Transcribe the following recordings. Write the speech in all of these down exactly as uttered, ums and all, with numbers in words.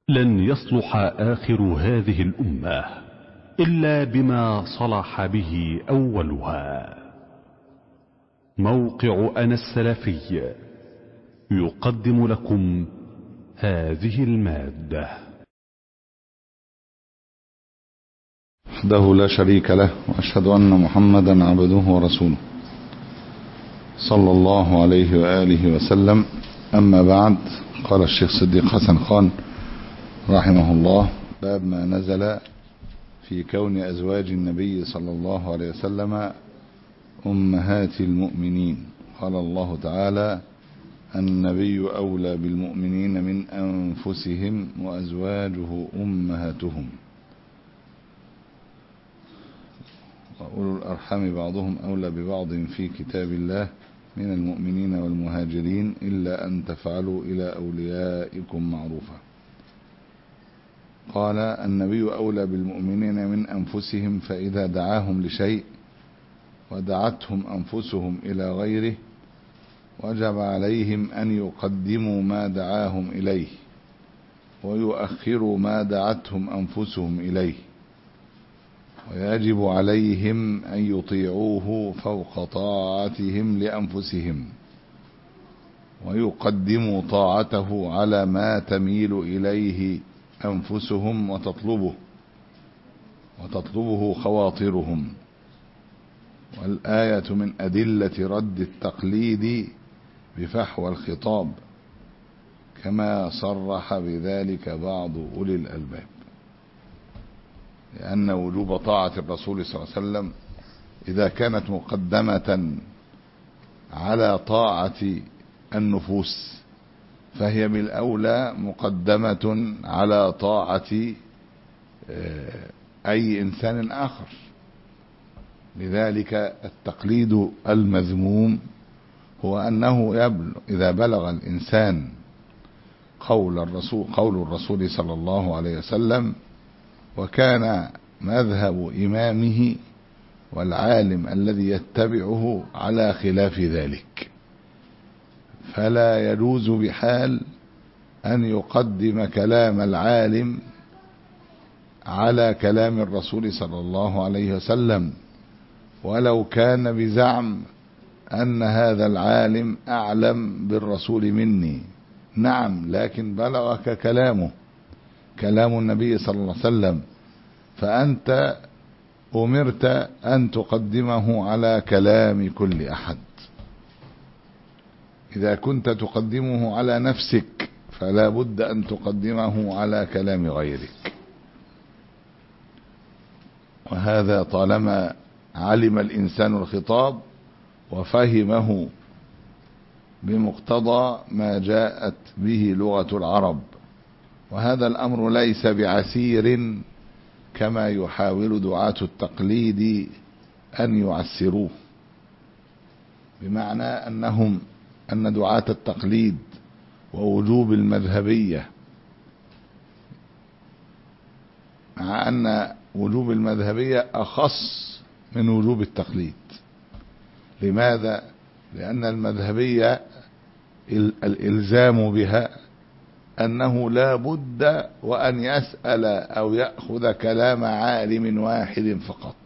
لن يصلح آخر هذه الأمة إلا بما صلح به أولها. موقع أنا السلفي يقدم لكم هذه المادة. وحده لا شريك له، وأشهد أن محمدا عبده ورسوله صلى الله عليه وآله وسلم. أما بعد، قال الشيخ صديق حسن خان رحمه الله: باب ما نزل في كون أزواج النبي صلى الله عليه وسلم أمهات المؤمنين. قال الله تعالى: النبي أولى بالمؤمنين من أنفسهم وأزواجه أمهاتهم وأولو الأرحام بعضهم أولى ببعض في كتاب الله من المؤمنين والمهاجرين إلا أن تفعلوا إلى أوليائكم معروفا. قال: النبي أولى بالمؤمنين من أنفسهم، فإذا دعاهم لشيء ودعتهم أنفسهم إلى غيره وجب عليهم أن يقدموا ما دعاهم إليه ويؤخروا ما دعتهم أنفسهم إليه، ويجب عليهم أن يطيعوه فوق طاعتهم لأنفسهم ويقدموا طاعته على ما تميل إليه أنفسهم وتطلبه وتطلبه خواطرهم. والآية من أدلة رد التقليد بفحوى الخطاب، كما صرح بذلك بعض أولي الألباب، لأن وجوب طاعة الرسول صلى الله عليه وسلم إذا كانت مقدمة على طاعة النفوس فهي بالأولى مقدمة على طاعة أي إنسان آخر. لذلك التقليد المذموم هو أنه يبلغ إذا بلغ الإنسان قول الرسول قول الرسول صلى الله عليه وسلم، وكان مذهب إمامه والعالم الذي يتبعه على خلاف ذلك، فلا يجوز بحال أن يقدم كلام العالم على كلام الرسول صلى الله عليه وسلم، ولو كان بزعم أن هذا العالم أعلم بالرسول مني. نعم، لكن بلغك كلامه كلام النبي صلى الله عليه وسلم، فأنت أمرت أن تقدمه على كلام كل أحد. إذا كنت تقدمه على نفسك فلا بد أن تقدمه على كلام غيرك. وهذا طالما علم الإنسان الخطاب وفهمه بمقتضى ما جاءت به لغة العرب، وهذا الأمر ليس بعسير كما يحاول دعاة التقليد أن يعسروه، بمعنى أنهم أن دعاة التقليد ووجوب المذهبية، مع أن وجوب المذهبية أخص من وجوب التقليد. لماذا؟ لأن المذهبية الإلزام بها أنه لا بد وأن يسأل أو يأخذ كلام عالم واحد فقط،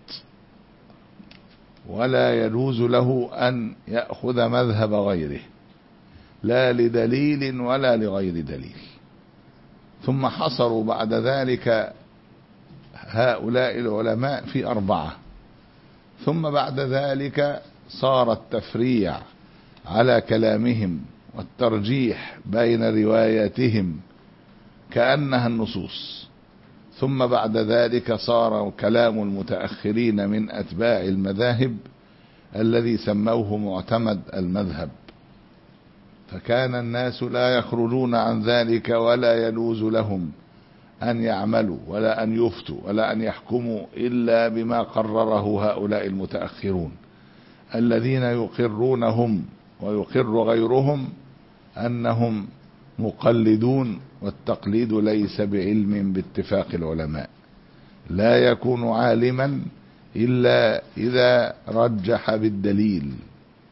ولا يجوز له أن يأخذ مذهب غيره، لا لدليل ولا لغير دليل. ثم حصروا بعد ذلك هؤلاء العلماء في أربعة، ثم بعد ذلك صار التفريع على كلامهم والترجيح بين رواياتهم كأنها النصوص، ثم بعد ذلك صار كلام المتأخرين من أتباع المذاهب الذي سموه معتمد المذهب، فكان الناس لا يخرجون عن ذلك ولا يجوز لهم أن يعملوا ولا أن يفتوا ولا أن يحكموا إلا بما قرره هؤلاء المتأخرون الذين يقرونهم ويقر غيرهم أنهم مقلدون، والتقليد ليس بعلم باتفاق العلماء، لا يكون عالما إلا إذا رجح بالدليل،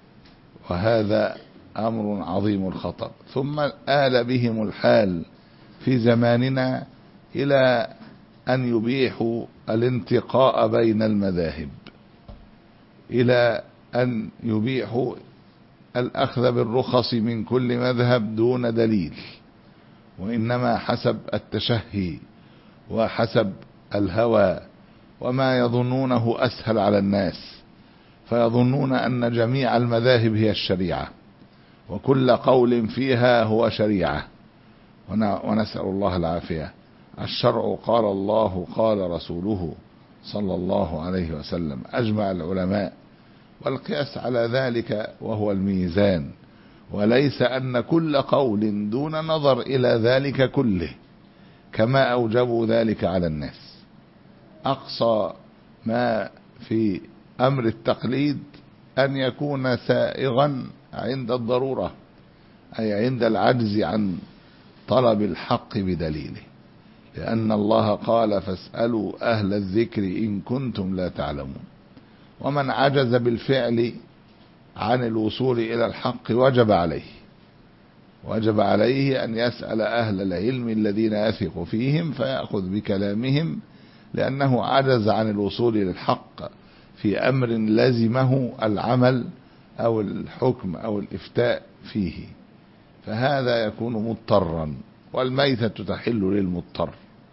وهذا أمر عظيم الخطر. ثم آل بهم الحال في زماننا إلى أن يبيحوا الانتقاء بين المذاهب، إلى أن يبيحوا الأخذ بالرخص من كل مذهب دون دليل، وإنما حسب التشهي وحسب الهوى وما يظنونه أسهل على الناس، فيظنون أن جميع المذاهب هي الشريعة وكل قول فيها هو شريعة، ونسأل الله العافية. الشرع قال الله قال رسوله صلى الله عليه وسلم، أجمع العلماء، والقياس على ذلك وهو الميزان، وليس أن كل قول دون نظر إلى ذلك كله كما أوجبوا ذلك على الناس. أقصى ما في أمر التقليد أن يكون سائغا عند الضرورة، أي عند العجز عن طلب الحق بدليله، لأن الله قال فاسألوا أهل الذكر إن كنتم لا تعلمون. ومن عجز بالفعل عن الوصول إلى الحق وجب عليه وجب عليه أن يسأل أهل العلم الذين يثق فيهم فيأخذ بكلامهم، لأنه عجز عن الوصول إلى الحق في أمر لزمه العمل أو الحكم أو الإفتاء فيه، فهذا يكون مضطرا، والميتة تحل للمضطر.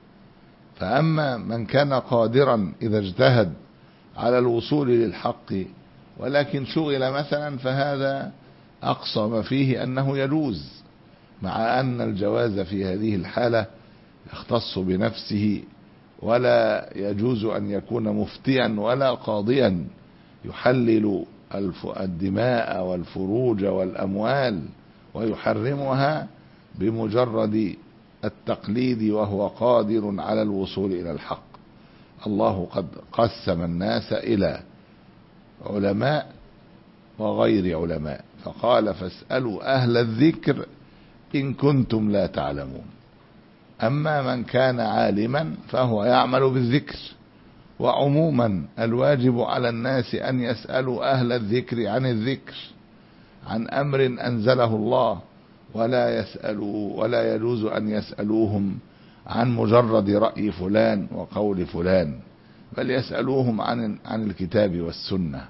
فأما من كان قادرا إذا اجتهد على الوصول للحق ولكن شغل مثلا، فهذا أقصى ما فيه أنه يجوز، مع أن الجواز في هذه الحالة يختص بنفسه، ولا يجوز أن يكون مفتيا ولا قاضيا يحلل الدماء والفروج والأموال ويحرمها بمجرد التقليد وهو قادر على الوصول إلى الحق. الله قد قسم الناس إلى علماء وغير علماء، فقال فاسألوا أهل الذكر إن كنتم لا تعلمون. أما من كان عالما فهو يعمل بالذكر، وعموما الواجب على الناس أن يسألوا أهل الذكر عن الذكر، عن أمر أنزله الله، ولا يسألوا ولا يجوز أن يسألوهم عن مجرد رأي فلان وقول فلان، بل يسألوهم عن عن الكتاب والسنة.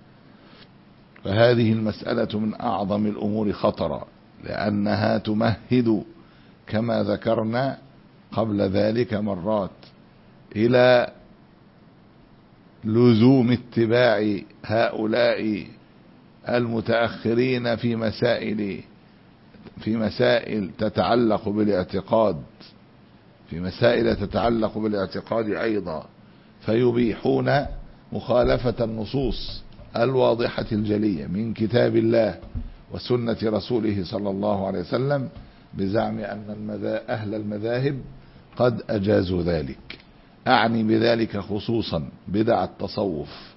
فهذه المسألة من أعظم الأمور خطرا، لأنها تمهد كما ذكرنا قبل ذلك مرات إلى لزوم اتباع هؤلاء المتأخرين في مسائل في مسائل تتعلق بالاعتقاد في مسائل تتعلق بالاعتقاد أيضا، فيبيحون مخالفة النصوص الواضحة الجلية من كتاب الله وسنة رسوله صلى الله عليه وسلم، بزعم أن أهل المذاهب قد أجازوا ذلك. أعني بذلك خصوصا بدع التصوف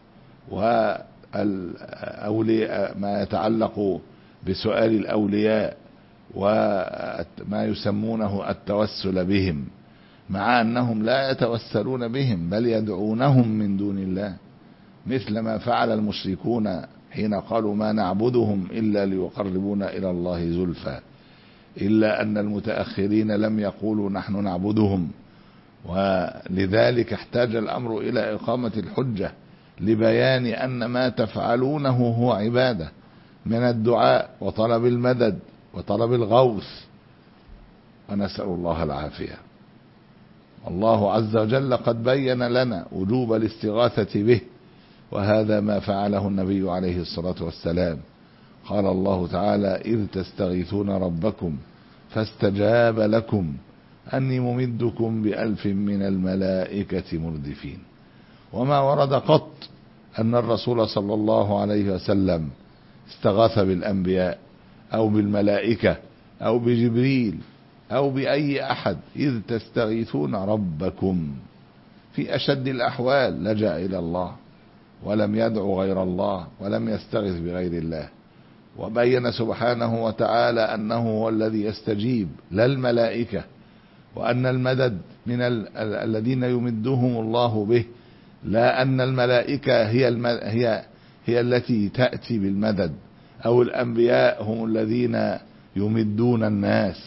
وأولياء ما يتعلق بسؤال الأولياء وما يسمونه التوسل بهم، مع أنهم لا يتوسلون بهم بل يدعونهم من دون الله، مثل ما فعل المشركون حين قالوا ما نعبدهم إلا ليقربونا إلى الله زلفى، إلا أن المتأخرين لم يقولوا نحن نعبدهم. ولذلك احتاج الأمر إلى إقامة الحجة لبيان أن ما تفعلونه هو عبادة من الدعاء وطلب المدد وطلب الغوث، ونسأل الله العافية. الله عز وجل قد بين لنا وجوب الاستغاثة به، وهذا ما فعله النبي عليه الصلاة والسلام. قال الله تعالى إذ تستغيثون ربكم فاستجاب لكم أني ممدكم بألف من الملائكة مردفين. وما ورد قط أن الرسول صلى الله عليه وسلم استغاث بالأنبياء أو بالملائكة أو بجبريل أو بأي أحد. إذ تستغيثون ربكم في أشد الأحوال لجأ إلى الله ولم يدعو غير الله ولم يستغث بغير الله، وبين سبحانه وتعالى أنه هو الذي يستجيب لا الملائكة، وأن المدد من ال الذين يمدهم الله به، لا أن الملائكة هي, الم هي, هي التي تأتي بالمدد، أو الأنبياء هم الذين يمدون الناس،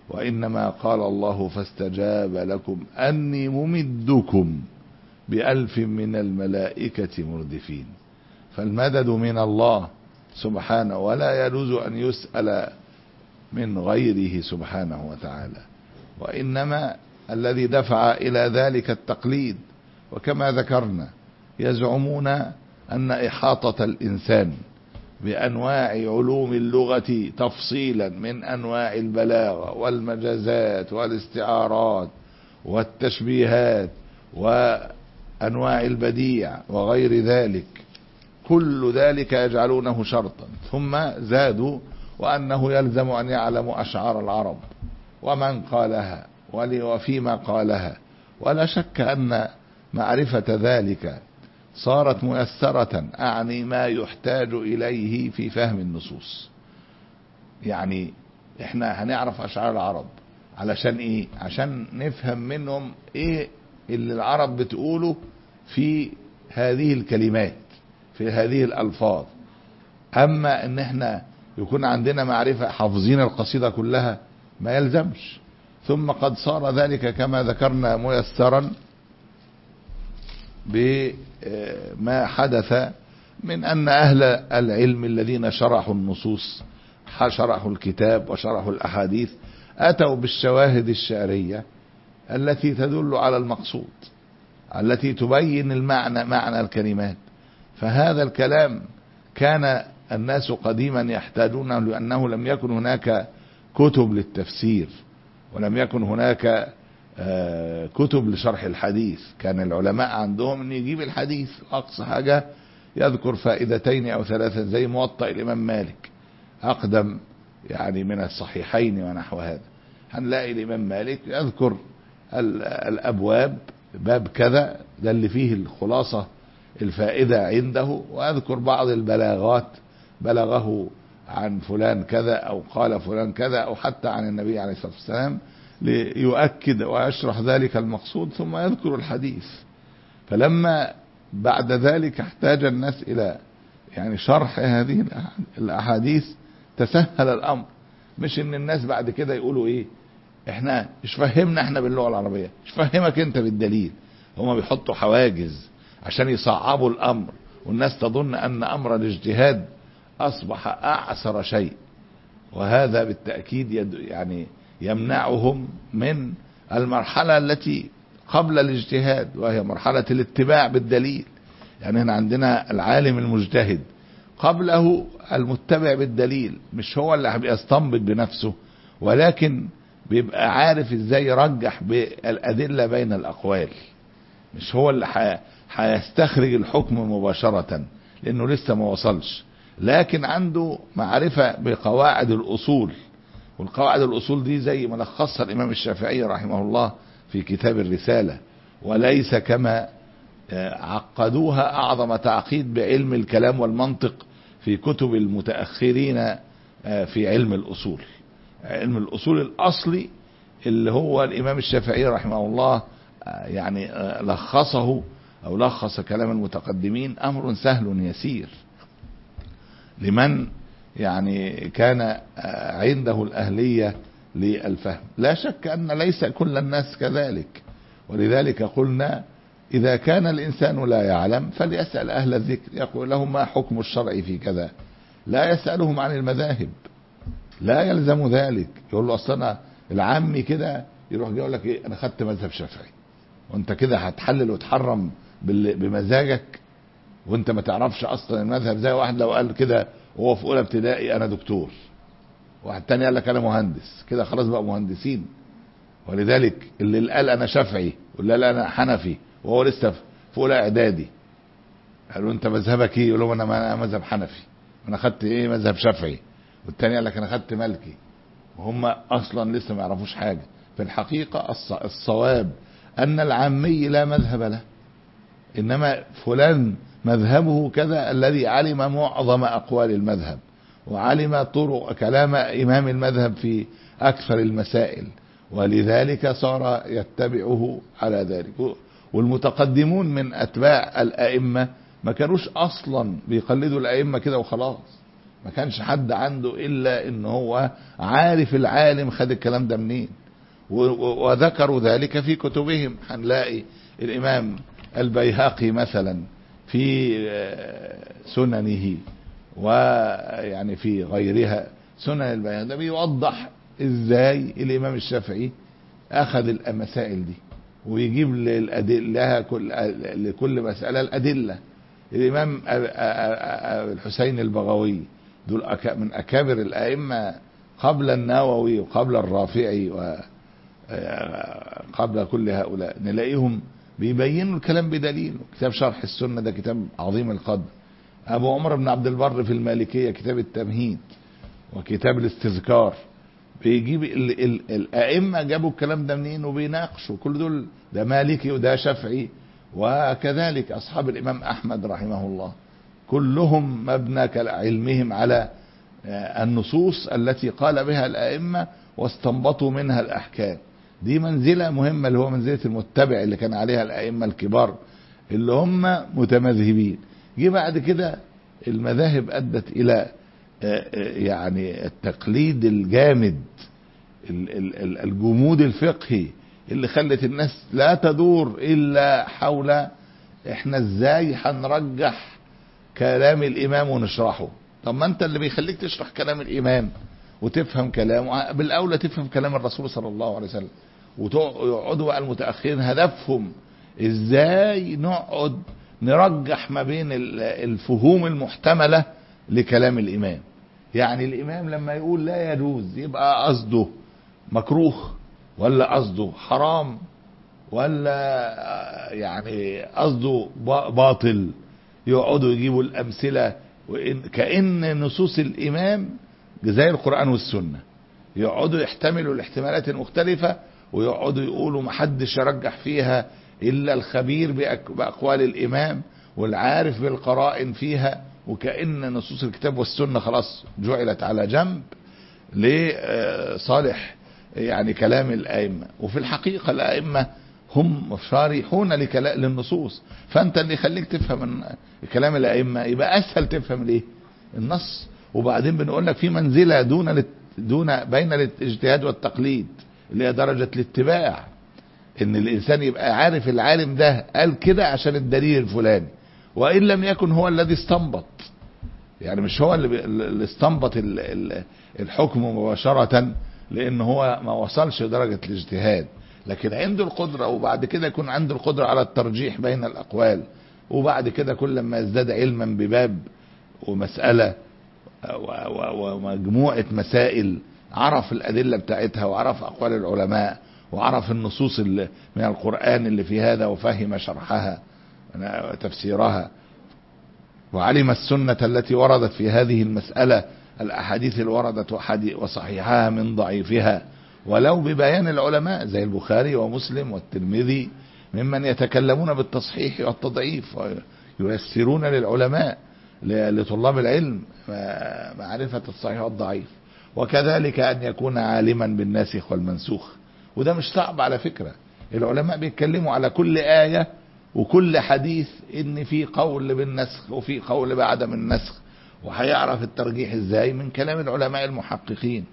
وإنما قال الله فاستجاب لكم أني ممدكم بألف من الملائكة مردفين. فالمدد من الله سبحانه، ولا يجوز أن يسأل من غيره سبحانه وتعالى، وإنما الذي دفع إلى ذلك التقليد. وكما ذكرنا يزعمون أن إحاطة الإنسان بأنواع علوم اللغة تفصيلا من أنواع البلاغة والمجازات والاستعارات والتشبيهات وأنواع البديع وغير ذلك، كل ذلك يجعلونه شرطا. ثم زادوا وأنه يلزم أن يعلم أشعار العرب ومن قالها وفيما قالها. ولا شك أن معرفة ذلك صارت ميسرة، أعني ما يحتاج إليه في فهم النصوص. يعني احنا هنعرف أشعار العرب علشان ايه؟ عشان نفهم منهم ايه اللي العرب بتقوله في هذه الكلمات، في هذه الألفاظ. أما ان احنا يكون عندنا معرفة حافظين القصيدة كلها ما يلزمش. ثم قد صار ذلك كما ذكرنا ميسرا بما حدث من أن أهل العلم الذين شرحوا النصوص، شرحوا الكتاب وشرحوا الأحاديث، أتوا بالشواهد الشعرية التي تدل على المقصود، التي تبين المعنى، معنى الكلمات. فهذا الكلام كان الناس قديما يحتاجونه، لأنه لم يكن هناك كتب للتفسير، ولم يكن هناك كتب لشرح الحديث. كان العلماء عندهم ان يجيب الحديث اقصى حاجة يذكر فائدتين او ثلاثة، زي موطأ الامام مالك اقدم يعني من الصحيحين ونحو هذا. هنلاقي الامام مالك يذكر الابواب، باب كذا ده اللي فيه الخلاصة الفائدة عنده، ويذكر بعض البلاغات بلغه عن فلان كذا او قال فلان كذا او حتى عن النبي عليه الصلاة والسلام، ليؤكد ويشرح ذلك المقصود، ثم يذكر الحديث. فلما بعد ذلك احتاج الناس إلى يعني شرح هذه الأحاديث تسهل الأمر. مش ان الناس بعد كده يقولوا ايه احنا مش فهمنا احنا باللغة العربية، مش فهمك انت بالدليل. هما بيحطوا حواجز عشان يصعبوا الأمر، والناس تظن أن أمر الاجتهاد أصبح أعسر شيء، وهذا بالتأكيد يد يعني يمنعهم من المرحلة التي قبل الاجتهاد، وهي مرحلة الاتباع بالدليل. يعني هنا عندنا العالم المجتهد، قبله المتبع بالدليل، مش هو اللي بيستنبط بنفسه، ولكن بيبقى عارف ازاي يرجح بالأدلة بين الأقوال. مش هو اللي هيستخرج الحكم مباشرة لأنه لسه ما وصلش، لكن عنده معرفة بقواعد الأصول. والقواعد الأصول دي زي ما لخصها الإمام الشافعي رحمه الله في كتاب الرسالة، وليس كما عقدوها أعظم تعقيد بعلم الكلام والمنطق في كتب المتأخرين في علم الأصول. علم الأصول الأصلي اللي هو الإمام الشافعي رحمه الله يعني لخصه أو لخص كلام المتقدمين، أمر سهل يسير لمن يعني كان عنده الأهلية للفهم. لا شك أن ليس كل الناس كذلك، ولذلك قلنا إذا كان الإنسان لا يعلم فليسأل أهل الذكر، يقول لهم ما حكم الشرع في كذا. لا يسألهم عن المذاهب، لا يلزم ذلك. يقول له أصلا العامي كده يروح يقول لك إيه، أنا خدت مذهب شافعي، وأنت كده هتحلل وتحرم بمزاجك وأنت ما تعرفش أصلا المذهب. زي واحد لو قال كده وهو في أولى ابتدائي أنا دكتور، واحد تاني قال لك أنا مهندس، كده خلاص بقى مهندسين. ولذلك اللي قال أنا شافعي واللي قال أنا حنفي وهو لسه في أولى إعدادي، قالوا أنت مذهبك إيه؟ يقول لهم أنا مذهب حنفي، أنا خدت إيه مذهب شافعي. والتاني قال لك أنا خدت مالكي، وهم أصلا لسه ما يعرفوش حاجة. في الحقيقة الصواب أن العامي لا مذهب له، إنما فلان مذهبه كذا الذي علم معظم أقوال المذهب، وعلم طرق كلام إمام المذهب في أكثر المسائل، ولذلك صار يتبعه على ذلك. والمتقدمون من أتباع الأئمة ما كانوش أصلا بيقلدوا الأئمة كده وخلاص، ما كانش حد عنده إلا إن هو عارف العالم خد الكلام ده منين، وذكروا ذلك في كتبهم. هنلاقي الإمام البيهقي مثلا في سننه ويعني في غيرها سنن البيهقي ده بيوضح ازاي الإمام الشافعي أخذ المسائل دي ويجيب لها كل لكل مسألة الأدلة. الإمام الحسين البغوي دول من أكابر الأئمة قبل النووي وقبل الرافعي وقبل كل هؤلاء، نلاقيهم بيبينوا الكلام بدليل. كتاب شرح السنة ده كتاب عظيم القدر. أبو عمر بن عبد البر في المالكية كتاب التمهيد وكتاب الاستذكار، بيجيب ال ال الأئمة جابوا الكلام ده منين وبيناقشوا. كل دول ده مالكي وده شافعي، وكذلك أصحاب الإمام أحمد رحمه الله كلهم مبنى علمهم على النصوص التي قال بها الأئمة واستنبطوا منها الأحكام. دي منزلة مهمة اللي هو منزلة المتبع اللي كان عليها الأئمة الكبار اللي هم متمذهبين. جه بعد كده المذاهب أدت إلى يعني التقليد الجامد، الجمود الفقهي اللي خلت الناس لا تدور إلا حول احنا ازاي هنرجح كلام الإمام ونشرحه. طب ما انت اللي بيخليك تشرح كلام الإمام وتفهم كلامه بالأولى تفهم كلام الرسول صلى الله عليه وسلم. ويقعدوا بقى المتأخرين هدفهم ازاي نقعد نرجح ما بين الفهوم المحتملة لكلام الإمام. يعني الإمام لما يقول لا يجوز يبقى قصده مكروه ولا قصده حرام ولا يعني قصده باطل. يقعدوا يجيبوا الأمثلة كأن نصوص الإمام زي القرآن والسنة، يقعدوا يحتملوا الاحتمالات المختلفة ويقعدوا يقولوا محدش يرجح فيها إلا الخبير بأقوال الإمام والعارف بالقرائن فيها، وكأن نصوص الكتاب والسنة خلاص جعلت على جنب لصالح يعني كلام الأئمة. وفي الحقيقة الأئمة هم شارحون للنصوص، فأنت اللي يخليك تفهم كلام الأئمة يبقى أسهل تفهم ليه النص. وبعدين بنقول لك في منزلة دون دون بين الاجتهاد والتقليد اللي هي درجة الاتباع، ان الانسان يبقى عارف العالم ده قال كده عشان الدليل الفلاني، وان لم يكن هو الذي استنبط. يعني مش هو اللي, اللي استنبط الحكم مباشرة لان هو ما وصلش لدرجة الاجتهاد، لكن عنده القدرة، وبعد كده يكون عنده القدرة على الترجيح بين الاقوال. وبعد كده كل ما يزداد علما بباب ومسألة ومجموعة مسائل عرف الأدلة بتاعتها وعرف أقوال العلماء وعرف النصوص اللي من القرآن اللي في هذا وفهم شرحها وتفسيرها، وعلم السنة التي وردت في هذه المسألة، الأحاديث اللي وردت وصحيحها من ضعيفها، ولو ببيان العلماء زي البخاري ومسلم والترمذي ممن يتكلمون بالتصحيح والتضعيف وييسرون للعلماء لطلاب العلم معرفة الصحيح والضعيف. وكذلك أن يكون عالما بالناسخ والمنسوخ، وده مش صعب على فكرة. العلماء بيتكلموا على كل آية وكل حديث إن في قول بالنسخ وفي قول بعدم النسخ، وهيعرف الترجيح إزاي من كلام العلماء المحققين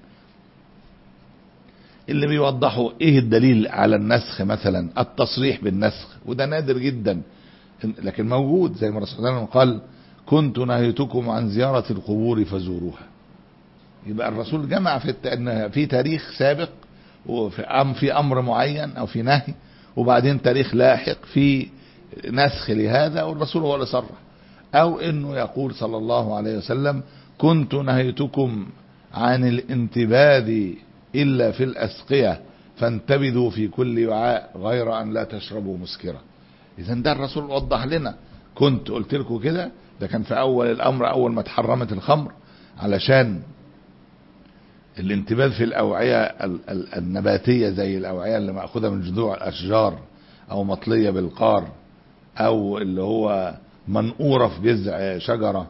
اللي بيوضحوا إيه الدليل على النسخ. مثلا التصريح بالنسخ، وده نادر جدا لكن موجود، زي ما الرسول صلى الله عليه وسلم قال كنت نهيتكم عن زيارة القبور فزوروها. يبقى الرسول جمع في ان في تاريخ سابق وفي أم في امر معين او في نهي، وبعدين تاريخ لاحق في نسخ لهذا، والرسول هو اللي صرح. او انه يقول صلى الله عليه وسلم كنت نهيتكم عن الانتباذ الا في الاسقية فانتبذوا في كل وعاء غير ان لا تشربوا مسكرا. اذا ده الرسول وضح لنا. كنت قلت لكم كده، ده كان في اول الامر اول ما اتحرمت الخمر، علشان الانتباذ في الأوعية النباتية زي الأوعية اللي مأخوذة من جذوع الأشجار أو مطلية بالقار أو اللي هو منقورة في جذع شجرة،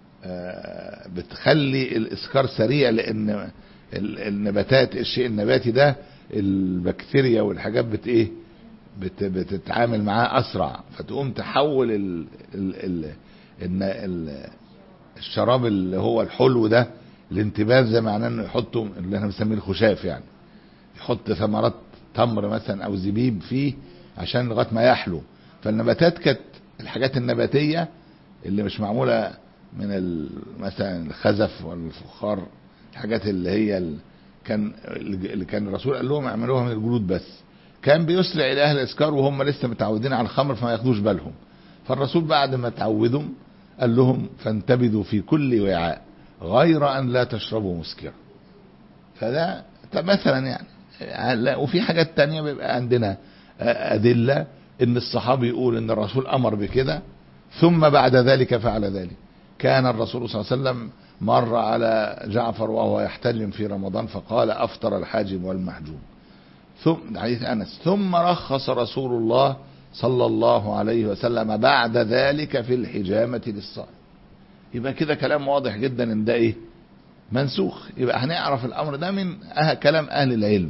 بتخلي الإسكار سريع، لأن النباتات الشيء النباتي ده البكتيريا والحاجات بت إيه بت بتتعامل معاه أسرع، فتقوم تحول ال ال ال ال الشراب اللي هو الحلو ده الانتباذ ده معناه انه يحطوا اللي احنا بنسميه الخشاف، يعني يحط ثمرات تمر مثلا او زبيب فيه عشان لغايه ما يحلو. فالنباتات كانت الحاجات النباتيه اللي مش معموله من مثلا الخزف والفخار، الحاجات اللي هي ال... كان اللي كان الرسول قال لهم اعملوها من الجلود بس، كان بيسرع الى اهل الاسكار وهم لسه متعودين على الخمر فما ياخدوش بالهم. فالرسول بعد ما تعودوا قال لهم فانتبذوا في كل وعاء غير ان لا تشربوا مسكرا. فده مثلا يعني. وفي حاجات تانية بيبقى عندنا ادله ان الصحابي يقول ان الرسول امر بكده ثم بعد ذلك فعل ذلك. كان الرسول صلى الله عليه وسلم مر على جعفر وهو يحتجم في رمضان فقال افطر الحاجم والمحجوم. ثم حديث انس ثم رخص رسول الله صلى الله عليه وسلم بعد ذلك في الحجامة للصائم. يبقى كده كلام واضح جدا ان ده ايه منسوخ. يبقى هنعرف الامر ده من أه كلام اهل العلم.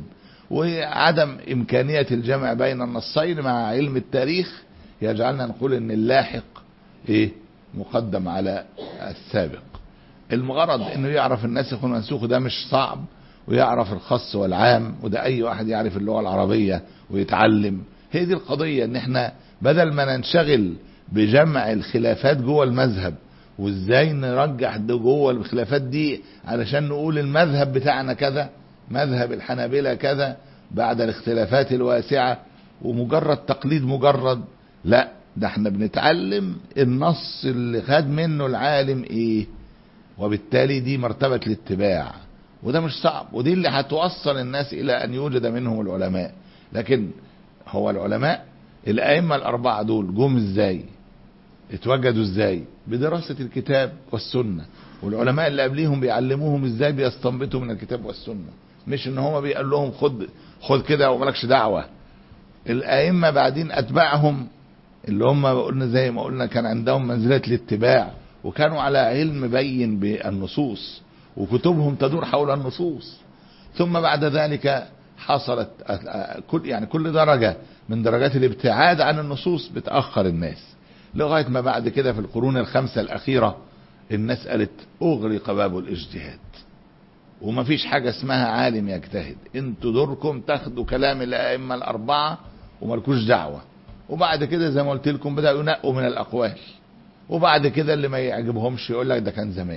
وعدم امكانية الجمع بين النصين مع علم التاريخ يجعلنا نقول ان اللاحق ايه مقدم على السابق. المغرض انه يعرف الناسخ والمنسوخ ده مش صعب، ويعرف الخاص والعام، وده اي واحد يعرف اللغة العربية ويتعلم. هي دي القضية، ان احنا بدل ما ننشغل بجمع الخلافات جوه المذهب وازاي نرجح جوه الخلافات دي علشان نقول المذهب بتاعنا كذا، مذهب الحنابلة كذا بعد الاختلافات الواسعة ومجرد تقليد مجرد، لا ده احنا بنتعلم النص اللي خد منه العالم ايه، وبالتالي دي مرتبة الاتباع. وده مش صعب، ودي اللي هتوصل الناس الى ان يوجد منهم العلماء. لكن هو العلماء الائمة الاربعة دول جم ازاي، اتوجدوا ازاي؟ بدراسة الكتاب والسنة. والعلماء اللي قبليهم بيعلموهم ازاي بيستنبطوا من الكتاب والسنة، مش ان هو بيقول لهم خد خد كده ومالكش دعوة. الائمة بعدين اتباعهم اللي هم قلنا زي ما قلنا كان عندهم منزلة الاتباع، وكانوا على علم بين بالنصوص وكتبهم تدور حول النصوص. ثم بعد ذلك حصلت كل يعني كل درجة من درجات الابتعاد عن النصوص بتأخر الناس، لغاية ما بعد كده في القرون الخمسة الأخيرة الناس قالت أغلق باب الاجتهاد وما فيش حاجة اسمها عالم يجتهد، انتوا دوركم تاخدوا كلام الأئمة الأربعة ومالكوش دعوة. وبعد كده زي ما قلت لكم بدأوا ينقوا من الأقوال، وبعد كده اللي ما يعجبهمش يقول لك ده كان زمان،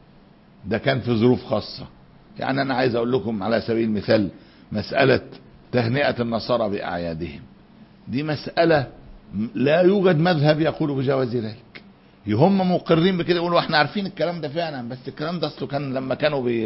ده كان في ظروف خاصة. يعني أنا عايز أقول لكم على سبيل المثال مسألة تهنئة النصارى بأعيادهم، دي مسألة لا يوجد مذهب يقول بجواز ذلك. هم مقرين بكده يقولوا احنا عارفين الكلام ده فعلا، بس الكلام ده اصله كان لما كانوا بي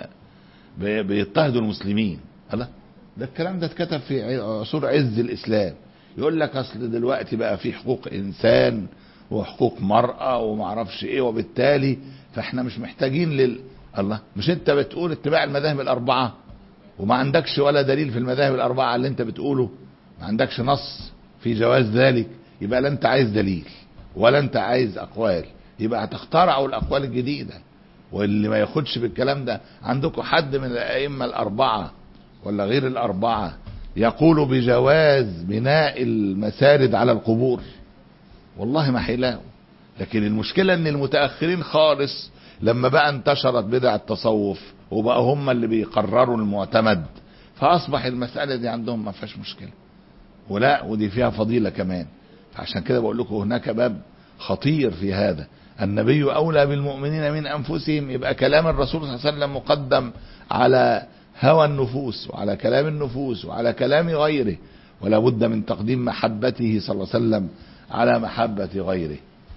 بي بيضطهدوا المسلمين. الله، ده الكلام ده اتكتب في عصور عز الإسلام. يقول لك اصل دلوقتي بقى في حقوق إنسان وحقوق مرأة وما اعرفش ايه، وبالتالي فاحنا مش محتاجين لل الله. مش انت بتقول اتباع المذاهب الأربعة وما عندكش ولا دليل في المذاهب الأربعة اللي انت بتقوله، ما عندكش نص في جواز ذلك، يبقى لا انت عايز دليل ولا انت عايز اقوال، يبقى هتخترعوا الاقوال الجديدة. واللي ما ياخدش بالكلام ده، عندكم حد من الائمة الاربعة ولا غير الاربعة يقول بجواز بناء المسارد على القبور؟ والله ما حيلاقوا. لكن المشكلة ان المتأخرين خالص لما بقى انتشرت بدع التصوف وبقى هم اللي بيقرروا المعتمد، فاصبح المسألة دي عندهم ما فيهاش مشكلة، ولا ودي فيها فضيلة كمان. فعشان كده بقول لكم هناك باب خطير في هذا. النبي أولى بالمؤمنين من أنفسهم، يبقى كلام الرسول صلى الله عليه وسلم مقدم على هوى النفوس وعلى كلام النفوس وعلى كلام غيره، ولا بد من تقديم محبته صلى الله عليه وسلم على محبة غيره.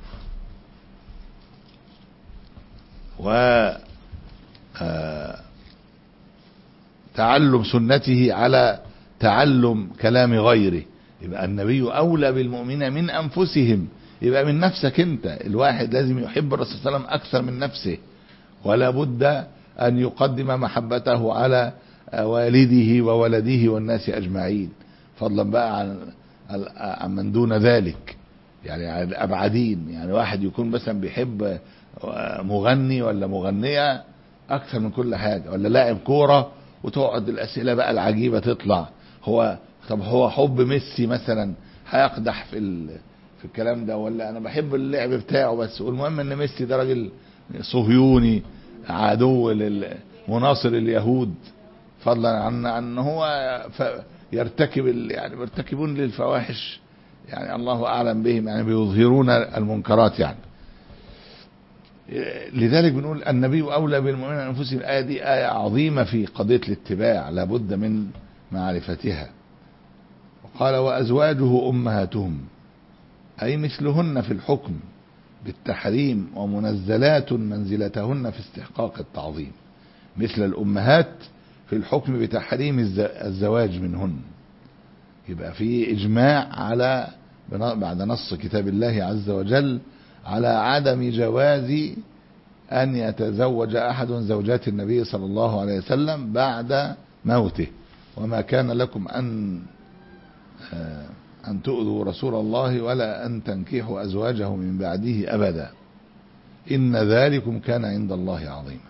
و تعلم سنته على تعلم كلام غيره. يبقى النبي أولى بالمؤمنين من أنفسهم، يبقى من نفسك انت. الواحد لازم يحب الرسول صلى الله عليه وسلم أكثر من نفسه، ولا بد أن يقدم محبته على والده وولده والناس أجمعين، فضلا بقى عن عن من دون ذلك، يعني عن الأبعدين. يعني واحد يكون مثلا بيحب مغني ولا مغنية أكثر من كل حاجة، ولا لاعب كورة، وتقعد الأسئلة بقى العجيبة تطلع. هو طب هو حب ميسي مثلا هيقدح في ال... في الكلام ده، ولا انا بحب اللعب بتاعه بس، والمهم ان ميسي ده راجل صهيوني عدو مناصر اليهود، فضلا عن ان هو يرتكب يعني يرتكبون للفواحش، يعني الله اعلم بهم، يعني بيظهرون المنكرات يعني. لذلك بنقول النبي اولى بالمؤمنين من انفسهم. الايه دي ايه عظيمه في قضيه الاتباع، لابد من معرفتها. وقال وازواجه امهاتهم، اي مثلهن في الحكم بالتحريم، ومنزلات منزلتهن في استحقاق التعظيم، مثل الامهات في الحكم بتحريم الزواج منهن. يبقى في اجماع على بعد نص كتاب الله عز وجل على عدم جواز ان يتزوج احد زوجات النبي صلى الله عليه وسلم بعد موته. وما كان لكم ان ان تؤذوا رسول الله ولا ان تنكحوا ازواجه من بعده ابدا، ان ذلكم كان عند الله عظيما.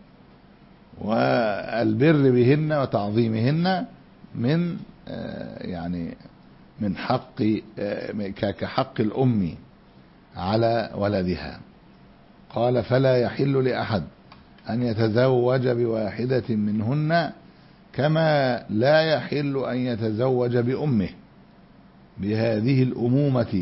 والبر بهن وتعظيمهن من يعني من حق كحق الأم على ولدها. قال فلا يحل لأحد أن يتزوج بواحدة منهن كما لا يحل أن يتزوج بأمه بهذه الأمومة،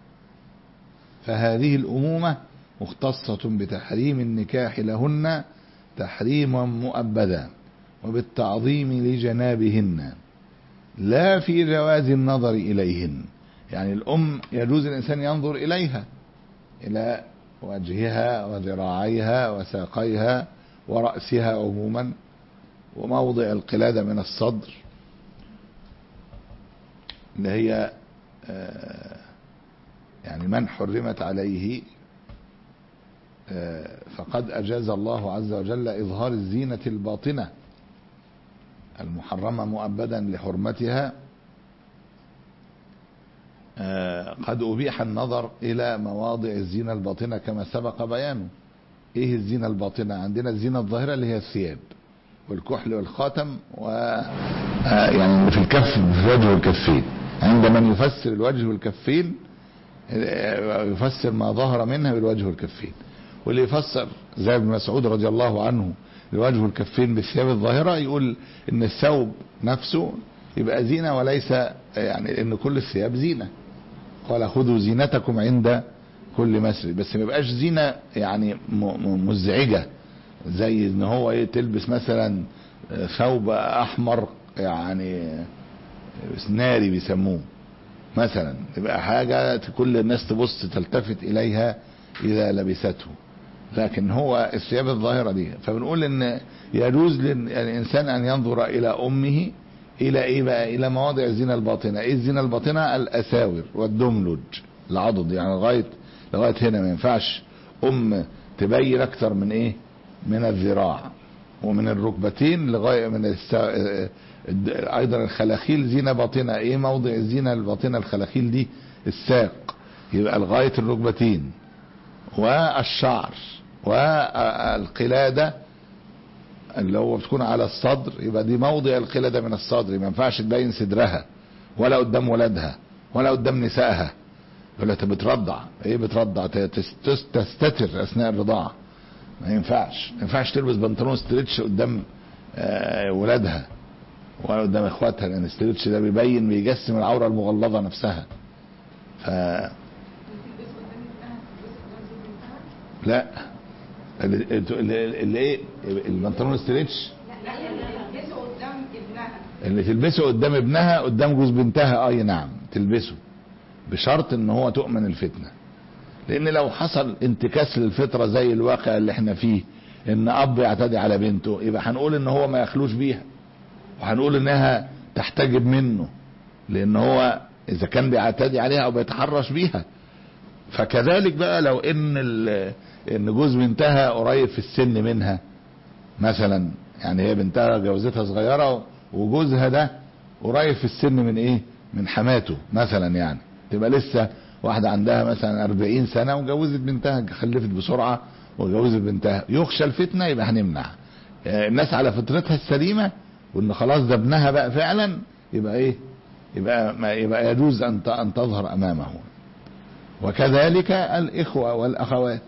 فهذه الأمومة مختصة بتحريم النكاح لهن تحريما مؤبدا وبالتعظيم لجنابهن، لا في جواز النظر إليهن. يعني الأم يجوز الإنسان ينظر إليها، إلى وجهها وذراعيها وساقيها ورأسها عموما، وموضع القلادة من الصدر اللي هي يعني من حرمت عليه، فقد أجاز الله عز وجل إظهار الزينة الباطنة المحرمة مؤبدا لحرمتها. قد أبيح النظر إلى مواضع الزينة الباطنة كما سبق بيانه. إيه الزينة الباطنة؟ عندنا الزينة الظاهرة اللي هي الثياب والكحل والخاتم و يعني في الكف، في الوجه والكفين. عند من يفسر الوجه والكفين يفسر ما ظهر منها بالوجه والكفين، واللي يفسر زي ابن مسعود رضي الله عنه الوجه والكفين بالثياب الظاهرة يقول ان الثوب نفسه يبقى زينة وليس يعني ان كل الثياب زينة. قال خذوا زينتكم عند كل مسجد، بس ما يبقاش زينة يعني مزعجة زي ان هو ايه تلبس مثلا ثوب احمر يعني ناري بيسموه مثلا، يبقى حاجة كل الناس تبص تلتفت اليها اذا لبسته. لكن هو الثياب الظاهرة دي، فبنقول ان يجوز للإنسان ان ينظر الى امه الى ايه بقى؟ الى مواضع الزينة الباطنة. ايه الزينة الباطنة؟ الاساور والدملج العضد، يعني لغاية لغاية هنا ما ينفعش ام تبين اكتر من ايه؟ من الذراع ومن الركبتين لغاية من السا... ايضا الخلاخيل زينة باطنة. ايه موضع الزينة الباطنة؟ الخلاخيل دي الساق، يبقى لغاية الركبتين، والشعر والقلادة اللي هو بتكون على الصدر، يبقى دي موضع القلادة من الصدر، ما ينفعش تبين صدرها ولا قدام ولادها ولا قدام نسائها. ولا بترضع ايه؟ بترضع تستتر اثناء الرضاعة، ما ينفعش ما ينفعش تلبس بنطلون ستريتش قدام آه ولادها ولا قدام اخواتها، لان الستريتش ده بيبين بيجسم العورة المغلظة نفسها. ف لا اللي ايه البنطلون ستريتش اللي تلبسه قدام ابنها قدام جوز بنتها، اي نعم تلبسه، بشرط ان هو تؤمن الفتنة. لان لو حصل انتكاس للفطرة زي الواقع اللي احنا فيه، ان اب يعتدي على بنته، يبقى هنقول ان هو ما يخلوش بيها، وهنقول انها تحتجب منه، لان هو اذا كان بيعتدي عليها او بيتحرش بيها. فكذلك بقى لو ان ان جوز بنتها قريب في السن منها مثلا، يعني هي بنتها جوزتها صغيرة وجوزها ده قريب في السن من ايه؟ من حماته مثلا، يعني تبقى لسه واحدة عندها مثلا أربعين سنة وجوزت بنتها، خلفت بسرعة وجوزت بنتها، يخشى الفتنة، يبقى هنمنع الناس على فطرتها السليمة، وان خلاص ده ابنها بقى فعلا، يبقى ايه؟ يبقى ما يبقى يجوز ان ان تظهر امامه. وكذلك الاخوة والاخوات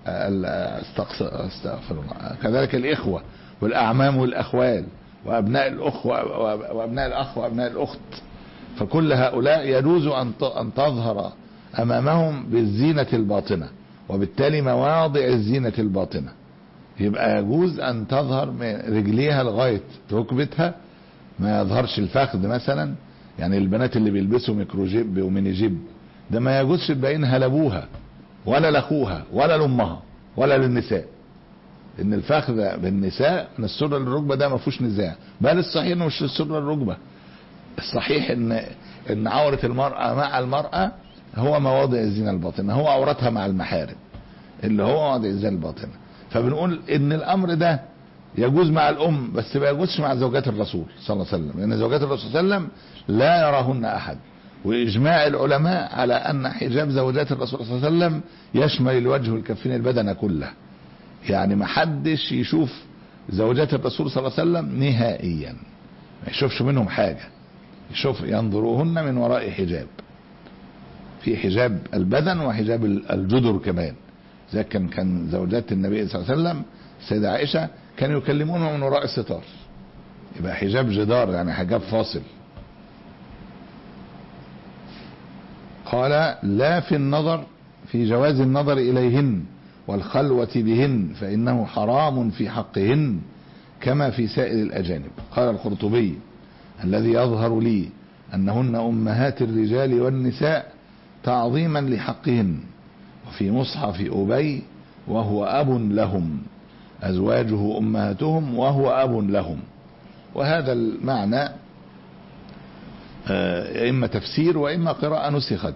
استغفر الله، كذلك الإخوة والأعمام والأخوال وأبناء الأخ وأبناء الأخ وأبناء الأخت، فكل هؤلاء يجوز أن تظهر أمامهم بالزينة الباطنة، وبالتالي مواضع الزينة الباطنة يبقى يجوز أن تظهر من رجليها لغاية ركبتها، ما يظهرش الفخذ مثلا. يعني البنات اللي بيلبسوا ميكروجيب وميني جيب ده ما يجوزش تبينها لابوها ولا لاخوها ولا لامها ولا للنساء، ان الفخذ بالنساء من السره للركبه ده ما فيهوش نزاع، بل الصحيح انه مش السره للركبه، الصحيح ان ان عوره المراه مع المراه هو مواضع الزينه الباطنه، هو عورتها مع المحارم اللي هو مواضع الزينه الباطنه. فبنقول ان الامر ده يجوز مع الام بس ما يجوزش مع زوجات الرسول صلى الله عليه وسلم، لان زوجات الرسول صلى الله عليه وسلم لا يراهن احد، واجماع العلماء على ان حجاب زوجات الرسول صلى الله عليه وسلم يشمل الوجه والكفين البدن كله، يعني ما حدش يشوف زوجات الرسول صلى الله عليه وسلم نهائيا، ما يشوفش منهم حاجه، يشوف ينظروهن من وراء حجاب، في حجاب البدن وحجاب الجدر كمان، زي كان كان زوجات النبي صلى الله عليه وسلم السيدة عائشة كانوا يكلمونها من وراء الستار، يبقى حجاب جدار يعني حجاب فاصل. قال لا في النظر، في جواز النظر إليهن والخلوة بهن فإنه حرام في حقهن كما في سائر الأجانب. قال القرطبي الذي يظهر لي أنهن أمهات الرجال والنساء تعظيما لحقهن، وفي مصحف أبي وهو أب لهم، أزواجه أمهاتهم وهو أب لهم. وهذا المعنى إما تفسير وإما قراءة نسخت،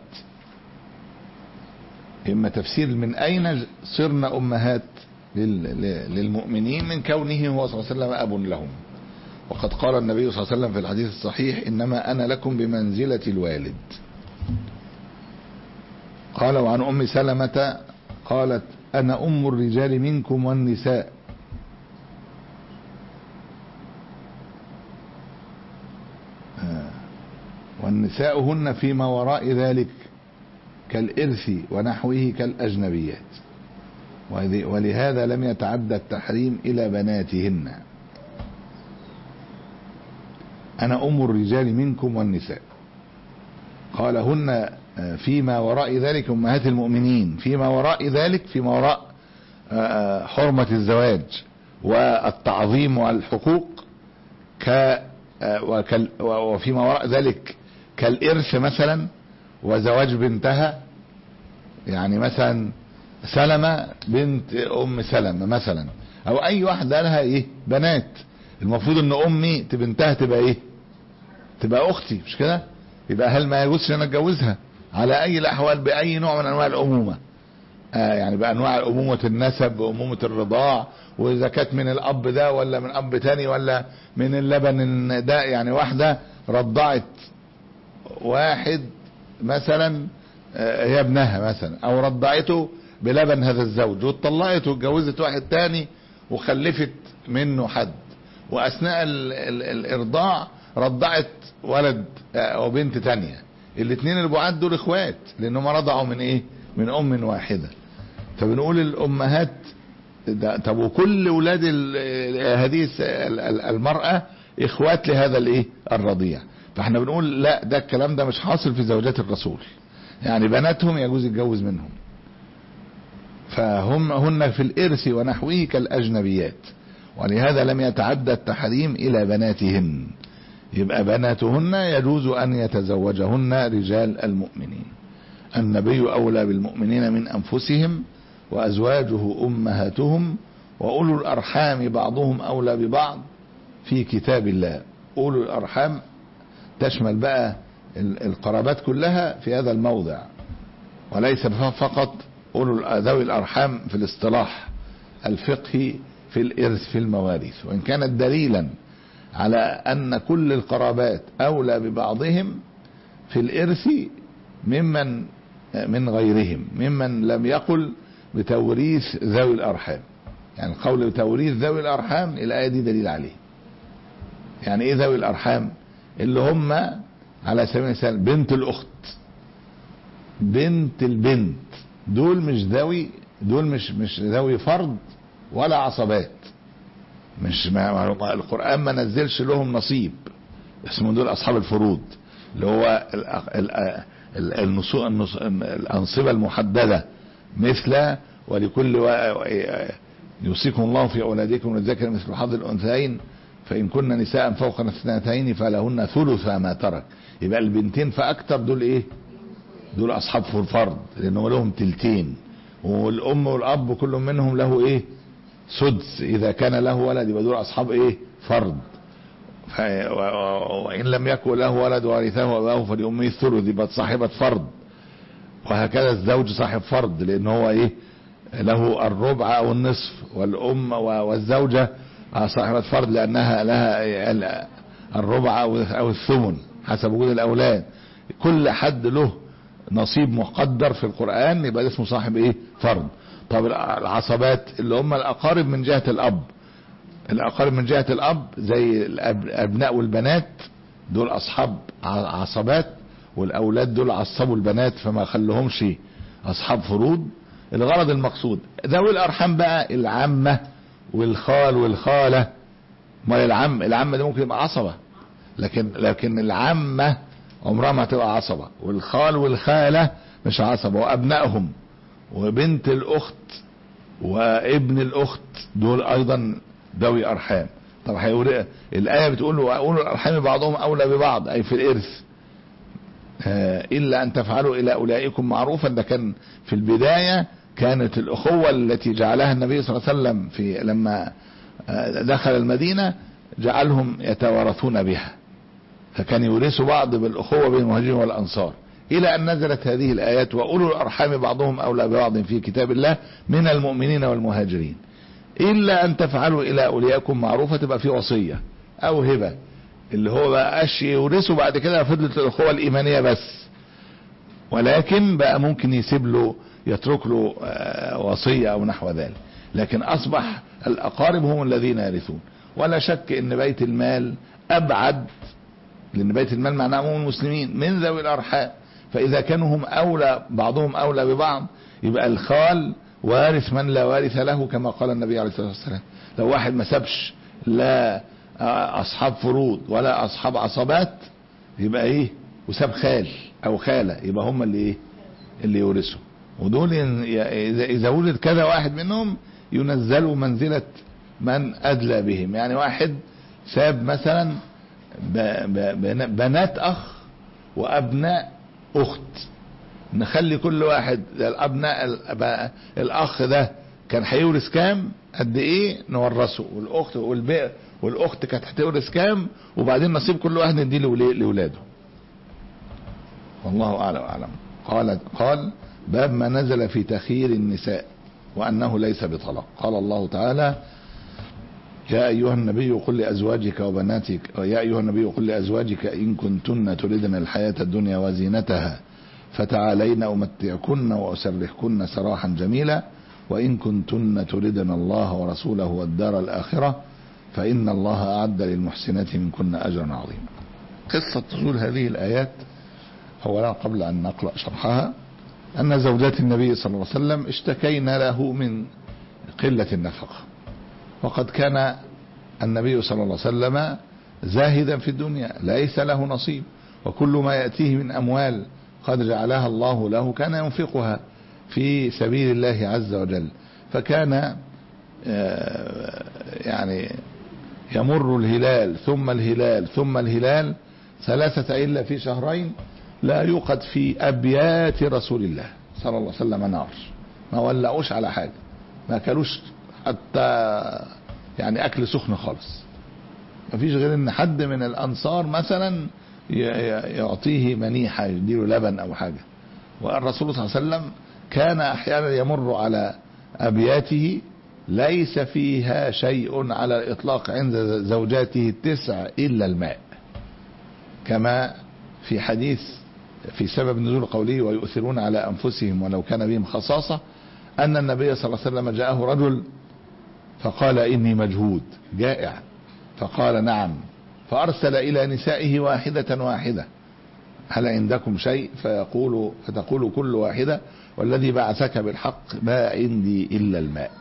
إما تفسير من أين صرنا أمهات للمؤمنين من كونه هو صلى الله عليه وسلم أب لهم. وقد قال النبي صلى الله عليه وسلم في الحديث الصحيح إنما أنا لكم بمنزلة الوالد. قال وعن أم سلمة قالت أنا أم الرجال منكم والنساء، والنساء هن فيما وراء ذلك كالإرث ونحوه كالأجنبيات، ولهذا لم يتعدى التحريم إلى بناتهن. أنا أم الرجال منكم والنساء، قال هن فيما وراء ذلك أمهات المؤمنين، فيما وراء ذلك فيما وراء حرمة الزواج والتعظيم والحقوق، وفيما وراء ذلك كالإرث مثلا وزواج بنتها، يعني مثلا سلمة بنت أم سلمة مثلا، أو أي واحدة لها إيه بنات، المفروض إن أمي بنتها تبقى إيه تبقى أختي، مش كده؟ يبقى هل ما يجوزش أن أتجوزها على أي الأحوال بأي نوع من أنواع الأمومة؟ آه يعني بأنواع أمومة النسب وأمومة الرضاع، وإذا كانت من الأب ده ولا من أب تاني ولا من اللبن ده، يعني واحدة رضعت واحد مثلا آه هي ابنها مثلا، أو رضعته بلبن هذا الزوج واتطلقت واتجوزت واحد تاني وخلفت منه حد، وأثناء ال ال الإرضاع رضعت ولد أو بنت تانية، الاثنين البعاد دول اخوات لأنهم رضعوا من إيه من أم واحدة. فبنقول الأمهات ده، طب وكل ولاد هذه المرأة اخوات لهذا الايه الرضيع. فاحنا بنقول لا، ده الكلام ده مش حاصل في زوجات الرسول، يعني بناتهم يجوز يتجوز منهم، فهم هن في الإرث ونحوه كالأجنبيات، ولهذا لم يتعدى التحريم إلى بناتهن، يبقى بناتهن يجوز أن يتزوجهن رجال المؤمنين. النبي أولى بالمؤمنين من أنفسهم وأزواجه أمهاتهم وأولو الأرحام بعضهم أولى ببعض في كتاب الله. أولو الأرحام تشمل بقى القرابات كلها في هذا الموضع، وليس فقط أولو ذوي الأرحام في الاصطلاح الفقهي في الإرث في المواريث، وإن كانت دليلا على أن كل القرابات أولى ببعضهم في الإرث ممن من غيرهم، ممن لم يقل بتوريث ذوي الأرحام. يعني القول بتوريث ذوي الأرحام الآية دي دليل عليه. يعني إيه ذوي الأرحام؟ اللي هم على سبيل المثال بنت الأخت، بنت البنت، دول مش ذوي، دول مش مش ذوي فرض ولا عصبات، مش ما القرآن ما نزلش لهم نصيب، اسمهم دول اصحاب الفروض، اللي هو الأنصبة المحددة، مثل ولكل يوصيكم الله في أولادكم للذكر مثل حظ الأنثيين فإن كن نساء فوق اثنتين فلهن ثلث ما ترك. يبقى البنتين فأكتر دول إيه؟ دول أصحاب فرض، لأنه لهم تلتين، والأم والأب كل منهم له إيه؟ سدس إذا كان له ولد، يبقى دول أصحاب إيه؟ فرض. وإن لم يكن له ولد وارثه أباه فلأمه الثلث، يبقى صاحبة فرض. وهكذا الزوج صاحب فرض، لأن هو إيه؟ له الربع أو النصف، والأم والزوجة صاحبة فرض لأنها لها الربع أو الثمن حسب وجود الأولاد. كل حد له نصيب مقدر في القرآن، يبقى اسمه صاحب إيه؟ فرض. طب العصبات اللي هم الأقارب من جهة الأب، الأقارب من جهة الأب زي الأبناء والبنات، دول أصحاب عصبات، والأولاد دول عصبوا البنات فما خلوهمش أصحاب فروض. الغرض المقصود ذوي الأرحام بقى العمة والخال والخالة. ما العم العمة ده ممكن يبقى عصبة، لكن لكن العمة عمرها ما هتبقى عصبة، والخال والخالة مش عصبة، وأبنائهم وبنت الأخت وابن الأخت دول أيضا ذوي أرحام. طب هيقول الآية بتقول وأولو الأرحام بعضهم أولى ببعض، أي في الإرث، إلا أن تفعلوا إلى أولئكم معروفا. ده كان في البداية، كانت الأخوة التي جعلها النبي صلى الله عليه وسلم في لما دخل المدينة جعلهم يتوارثون بها، فكان يورثوا بعض بالأخوة بين المهاجرين والأنصار، إلى أن نزلت هذه الآيات وأولو الأرحام بعضهم أولى ببعض في كتاب الله من المؤمنين والمهاجرين، إلا أن تفعلوا إلى أولياءكم معروفة، تبقى في وصية أو هبة، اللي هو بقاش يورثوا بعد كده، فضلت الأخوة الإيمانية بس، ولكن بقى ممكن يسيب له يترك له وصية أو نحو ذلك. لكن أصبح الأقارب هم الذين يرثون. ولا شك أن بيت المال أبعد، لأن بيت المال معناه عموم المسلمين من ذوي الأرحام، فإذا كانوا هم أولى بعضهم أولى ببعض، يبقى الخال وارث من لا وارث له، كما قال النبي عليه الصلاة والسلام. لو واحد ما سابش لا أصحاب فروض ولا أصحاب عصبات، يبقى إيه؟ وساب خال أو خالة، يبقى هم اللي إيه؟ اللي يورثوا. ودول إذا ولد كذا واحد منهم ينزلوا منزلة من أدلى بهم. يعني واحد ساب مثلا بنات أخ وأبناء أخت، نخلي كل واحد الأبناء الأخ ده كان هيورث كام قد إيه نورثه، والأخت والبئر والأخت كانت هتورث كام، وبعدين نصيب كل واحد نديه لأولاده. والله أعلم وأعلم. قال قال باب ما نزل في تخيير النساء وأنه ليس بطلاق. قال الله تعالى: يا أيها النبي قل لأزواجك وبناتك يا أيها النبي قل لأزواجك إن كنتن تردن الحياة الدنيا وزينتها فتعالين أمتعكن وأسرحكن سراحا جميلا وإن كنتن تردن الله ورسوله والدار الآخرة فإن الله أعد للمحسنات منكن أجرا عظيما. قصة نزول هذه الآيات أولا قبل أن نقرأ شرحها، أن زوجات النبي صلى الله عليه وسلم اشتكينا له من قلة النفقة، وقد كان النبي صلى الله عليه وسلم زاهدا في الدنيا ليس له نصيب، وكل ما يأتيه من أموال قد جعلها الله له كان ينفقها في سبيل الله عز وجل. فكان يعني يمر الهلال ثم الهلال ثم الهلال ثلاثة إلا في شهرين لا يوقد في أبيات رسول الله صلى الله عليه وسلم نار، ما ولعوش على حاجة، ما كلوش حتى يعني أكل سخن خالص، ما فيش غير ان حد من الأنصار مثلا يعطيه منيحة يديله لبن أو حاجة. والرسول صلى الله عليه وسلم كان أحيانا يمر على أبياته ليس فيها شيء على الإطلاق عند زوجاته التسع إلا الماء، كما في حديث في سبب نزول قوله ويؤثرون على أنفسهم ولو كان بهم خصاصة، أن النبي صلى الله عليه وسلم جاءه رجل فقال إني مجهود جائع، فقال نعم، فأرسل إلى نسائه واحدة واحدة هل عندكم شيء؟ فيقول فتقول كل واحدة والذي بعثك بالحق ما عندي إلا الماء.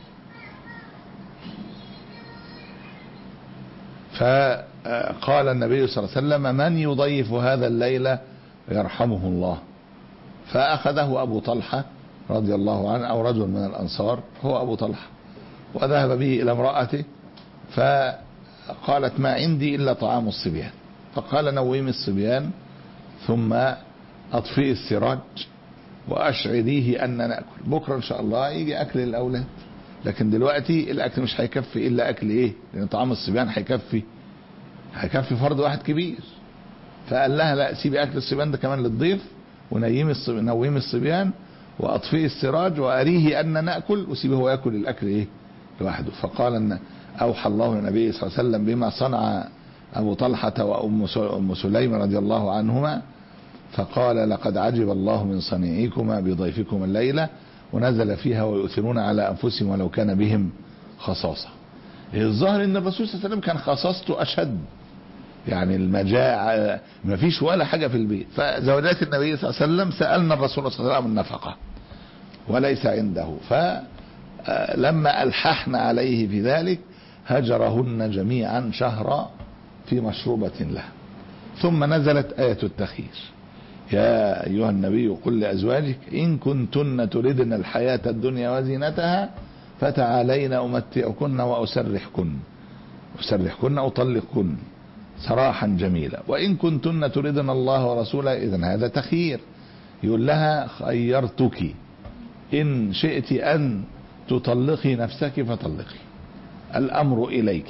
فقال النبي صلى الله عليه وسلم من يضيف هذا الليلة يرحمه الله. فأخذه أبو طلحة رضي الله عنه أو رجل من الأنصار، هو أبو طلحة، وذهب به إلى امرأته فقالت ما عندي إلا طعام الصبيان. فقال نومي الصبيان ثم أطفئي السراج وأشعريه أن نأكل، بكرة إن شاء الله يجي أكل للأولاد، لكن دلوقتي الأكل مش هيكفي إلا أكل إيه، لأن طعام الصبيان هيكفي هيكفي فرد واحد كبير. فقال لها لا، سيبي أكل الصبيان ده كمان للضيف، ونيمي الصبيان نومي الصبيان وأطفئي السراج وأريه أن نأكل، وسيبه هو يأكل الأكل إيه لوحده. فقال أن أوحى الله للنبي صلى الله عليه وسلم بما صنع أبو طلحة وأم سليم رضي الله عنهما، فقال لقد عجب الله من صنيعكما بضيفكم الليلة، ونزل فيها ويؤثرون على أنفسهم ولو كان بهم خصاصة. الظاهر أن الرسول صلى الله عليه وسلم كان خصاصته أشد، يعني المجاعة ما فيش ولا حاجة في البيت. فزوجات النبي صلى الله عليه وسلم سألنا الرسول صلى الله عليه وسلم النفقة وليس عنده، فلما ألححنا عليه في ذلك هجرهن جميعا شهرا في مشروبة له. ثم نزلت آية التخيير يا أيها النبي قل لأزواجك إن كنتن تردن الحياة الدنيا وزينتها فتعالين أمتعكن وأسرحكن أسرحكن أطلقكن سراحا جميلا، وإن كنتن تردن الله ورسوله. إذن هذا تخيير، يقول لها خيرتك إن شئت أن تطلقي نفسك فطلقي، الأمر إليك.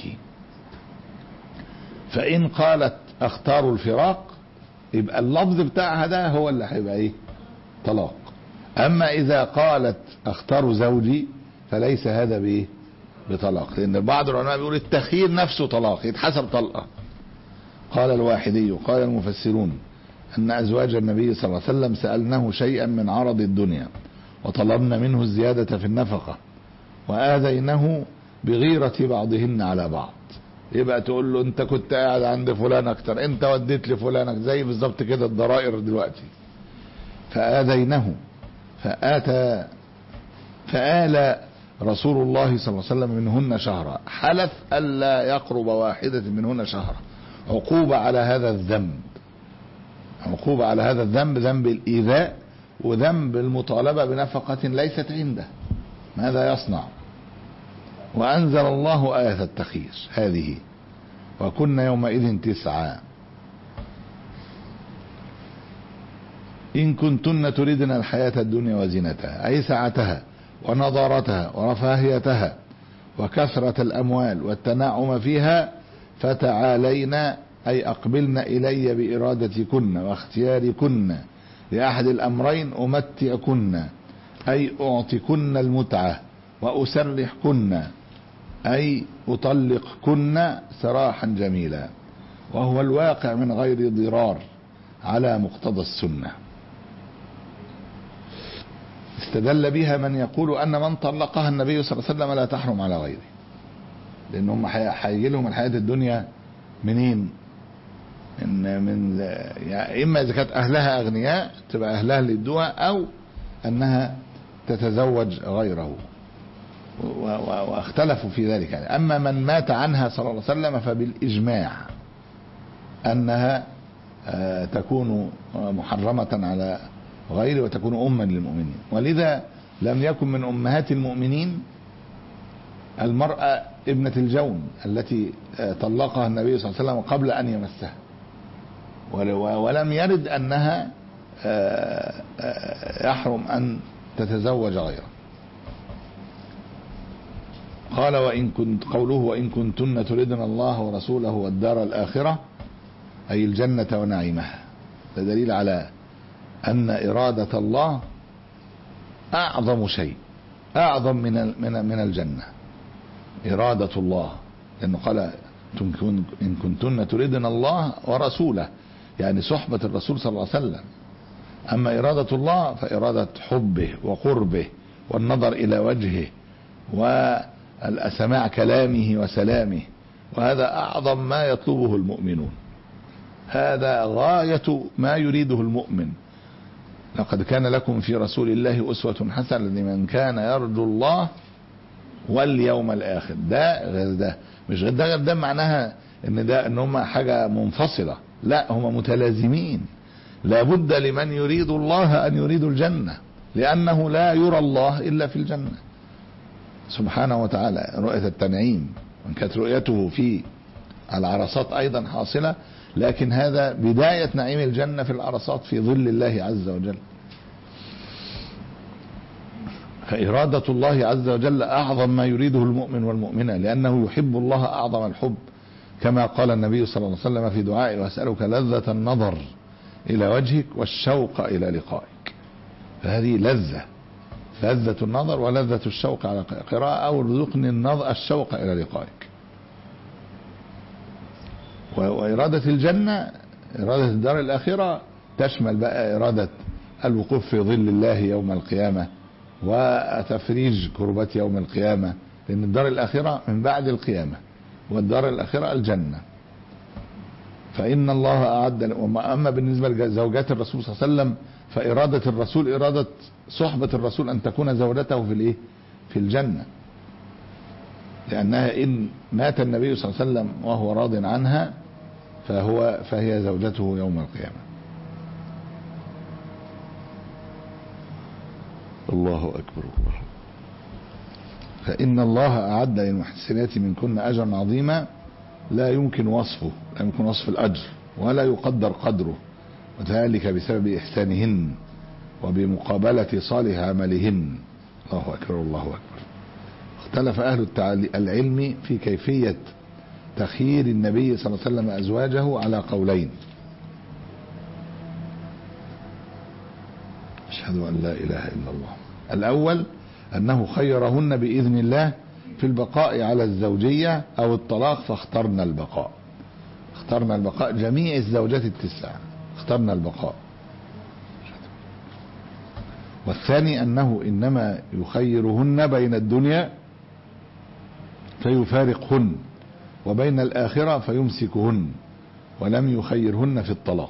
فإن قالت اختار الفراق يبقى اللفظ بتاعها ده هو اللي هيبقى ايه طلاق. اما اذا قالت اختار زوجي فليس هذا بايه بطلاق، لان بعض العلماء بيقول التخيير نفسه طلاق يتحسب طلقه. قال الواحدي قال المفسرون ان ازواج النبي صلى الله عليه وسلم سألناه شيئا من عرض الدنيا وطلبنا منه الزيادة في النفقة وآذينه بغيرة بعضهن على بعض. يبقى تقول له انت كنت قاعد عند فلان اكتر، انت وديت لفلان، زي بالظبط كده الضرائر دلوقتي. فآذينه فآتى فآل رسول الله صلى الله عليه وسلم منهن شهرا، حلف ألا يقرب واحدة منهن شهرا، عقوبة على هذا الذنب، عقوبة على هذا الذنب، ذنب الإيذاء وذنب المطالبة بنفقة ليست عنده، ماذا يصنع؟ وأنزل الله آية التخيير هذه وكن يومئذ تسعى إن كنتن تريدن الحياة الدنيا وزينتها، أي سعتها ونضارتها ورفاهيتها وكثرة الأموال والتنعم فيها، فتعالين أي أقبلن إلي بإرادتكن واختياركن لأحد الأمرين، أمتعكن أي أعطكن المتعة، وأسرحكن أي أطلقكن سراحا جميلا، وهو الواقع من غير ضرار على مقتضى السنة. استدل بها من يقول أن من طلقها النبي صلى الله عليه وسلم لا تحرم على غيره، لأنهم هيجي لهم الحياة الدنيا منين؟ من من يعني إما إذا كانت أهلها أغنياء تبقى أهلها اللي يدوها، أو أنها تتزوج غيره، واختلفوا في ذلك يعني. أما من مات عنها صلى الله عليه وسلم فبالإجماع أنها تكون محرمة على غيره وتكون أما للمؤمنين. ولذا لم يكن من أمهات المؤمنين المرأة ابنة الجون التي طلقها النبي صلى الله عليه وسلم قبل أن يمسها، ولم يرد أنها يحرم أن تتزوج غيره. قال وإن كنت قوله وإن كنتن تردن الله ورسوله والدار الآخرة أي الجنة ونعيمها، ده دليل على أن إرادة الله أعظم شيء، أعظم من من من الجنة إرادة الله، لأنه قال إن كنتن تردن الله ورسوله، يعني صحبة الرسول صلى الله عليه وسلم. أما إرادة الله فإرادة حبه وقربه والنظر إلى وجهه وسماع كلامه وسلامه، وهذا أعظم ما يطلبه المؤمنون. هذا غاية ما يريده المؤمن. لقد كان لكم في رسول الله أسوة حسنة لمن كان يرجو الله واليوم الآخر. ده غير ده، مش غير ده غير ده معناها ان ده ان هم حاجة منفصلة، لا، هم متلازمين. لابد لمن يريد الله ان يريد الجنة، لانه لا يرى الله الا في الجنة سبحانه وتعالى، رؤية التنعيم. وان كانت رؤيته في العرصات ايضا حاصلة، لكن هذا بداية نعيم الجنة في العرصات في ظل الله عز وجل. فإرادة الله عز وجل أعظم ما يريده المؤمن والمؤمنة، لأنه يحب الله أعظم الحب، كما قال النبي صلى الله عليه وسلم في دعائه: وأسألك لذة النظر إلى وجهك والشوق إلى لقائك. فهذه لذة، لذة النظر ولذة الشوق على قراءة، أو ارزقني النظر الشوق إلى لقائك. وإرادة الجنة، إرادة الدار الآخرة، تشمل بقى إرادة الوقوف في ظل الله يوم القيامة وتفريج كربات يوم القيامة، لأن الدار الآخرة من بعد القيامة، والدار الآخرة الجنة. فإن الله أعد. أما بالنسبة لزوجات الرسول صلى الله عليه وسلم، فإرادة الرسول إرادة صحبة الرسول أن تكون زوجته في الإيه؟ في الجنة، لأنها إن مات النبي صلى الله عليه وسلم وهو راض عنها فهو فهي زوجته يوم القيامة. الله أكبر الله. فإن الله أعد للمحسنات منكن أجرا عظيما لا يمكن وصفه، لا يمكن وصف الأجر ولا يقدر قدره، وذلك بسبب إحسانهن وبمقابلة صالح عملهن. الله أكبر الله أكبر. اختلف أهل العلم في كيفية تخيير النبي صلى الله عليه وسلم أزواجه على قولين: أشهد أن لا إله إلا الله. الأول أنه خيرهن بإذن الله في البقاء على الزوجية أو الطلاق، فاخترنا البقاء. اخترنا البقاء، جميع الزوجات التسع اخترنا البقاء. والثاني أنه إنما يخيرهن بين الدنيا فيفارقهن، وبين الآخرة فيمسكهن، ولم يخيرهن في الطلاق.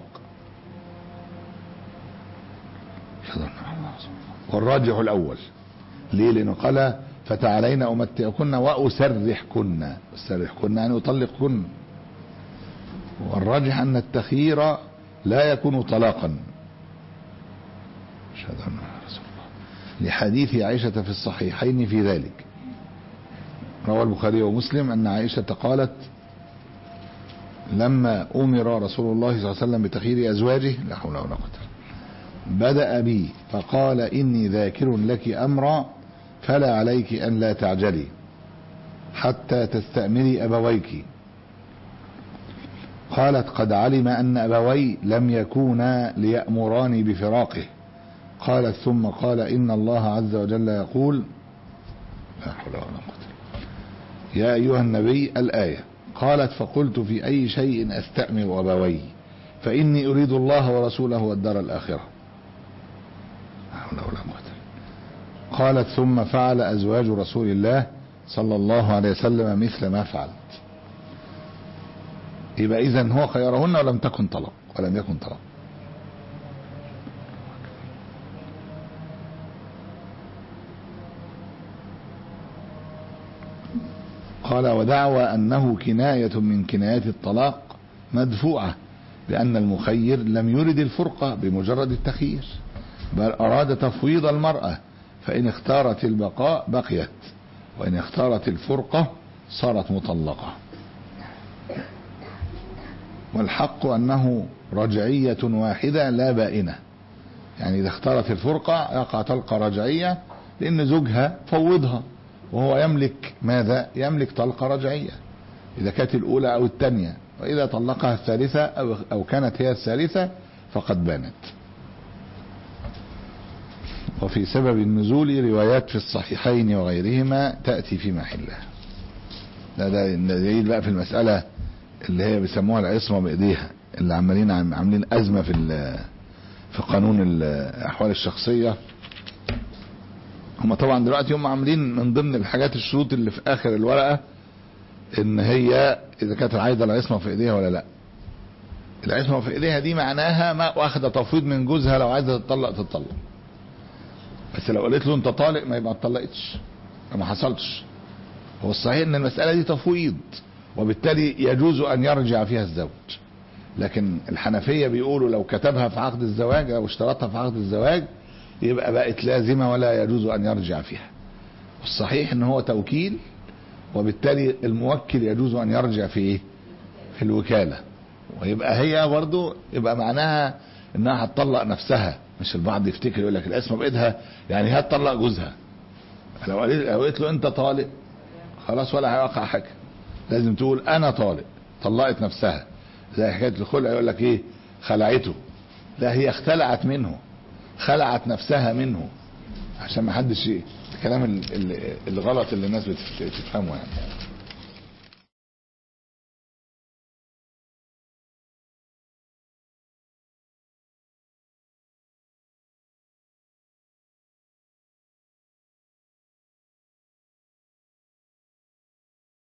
والراجح الأول. ليه؟ لأنه قال: فتعالين أمتعكن وأسرحكن. أسرحكن يعني أطلقكن. والراجح أن التخيير لا يكون طلاقا. أشهد أن رسول الله، لحديث عائشة في الصحيحين في ذلك. روى البخاري ومسلم أن عائشة قالت: لما أمر رسول الله صلى الله عليه وسلم بتخيير أزواجه، لا حول ولا قوة، بدأ بي فقال: إني ذاكر لك أمرا فلا عليك أن لا تعجلي حتى تستأمري أبويك. قالت: قد علم أن أبوي لم يكونا ليأمراني بفراقه. قالت: ثم قال: إن الله عز وجل يقول، لا حول ولا قوة، يا أيها النبي، الآية. قالت: فقلت: في أي شيء أستأمر أبوي؟ فإني أريد الله ورسوله والدار الآخرة. لا حول ولا قوة. قالت: ثم فعل أزواج رسول الله صلى الله عليه وسلم مثل ما فعلت. يبقى إذن هو خيرهن ولم تكن طلاق، ولم يكن طلاق. قال: ودعوى أنه كناية من كنايات الطلاق مدفوعة، بأن المخير لم يرد الفرقة بمجرد التخيير، بل أراد تفويض المرأة، فإن اختارت البقاء بقيت، وإن اختارت الفرقة صارت مطلقة. والحق أنه رجعية واحدة لا بائنة، يعني إذا اختارت الفرقة يقع طلقة رجعية، لأن زوجها فوضها وهو يملك ماذا؟ يملك طلقة رجعية إذا كانت الأولى أو الثانية، وإذا طلقها الثالثة أو, أو كانت هي الثالثة فقد بانت. وفي سبب النزول روايات في الصحيحين وغيرهما تأتي في محلها. ده ده دليل بقى في المسألة اللي هي بيسموها العصمة بإيديها، اللي عمالين عاملين أزمة في في قانون الأحوال الشخصية. هم طبعا دلوقتي هم عاملين من ضمن الحاجات الشروط اللي في آخر الورقة إن هي إذا كانت عايزة العصمة في إيديها ولا لا. العصمة في ايديها دي معناها ما واخده تفويض من جوزها، لو عايزه تطلق تطلق. بس لو قالت له انت طالق ما يبقى ما اتطلقتش، ما حصلش. هو الصحيح ان المسألة دي تفويض، وبالتالي يجوز ان يرجع فيها الزوج. لكن الحنفية بيقولوا لو كتبها في عقد الزواج او اشترطها في عقد الزواج يبقى بقت لازمة ولا يجوز ان يرجع فيها. والصحيح ان هو توكيل، وبالتالي الموكل يجوز ان يرجع في ايه؟ في الوكالة. ويبقى هي برضو يبقى معناها انها هتطلق نفسها. مش البعض يفتكر يقول لك الاسم بايدها يعني هي هتطلق جوزها. لو قالت له انت طالق خلاص ولا هيوقع حاجة، لازم تقول انا طالق، طلقت نفسها. زي حكاية الخلع يقول لك ايه؟ خلعته. لا، هي اختلعت منه، خلعت نفسها منه، عشان ما حدش الكلام الغلط اللي الناس بتفهمه يعني.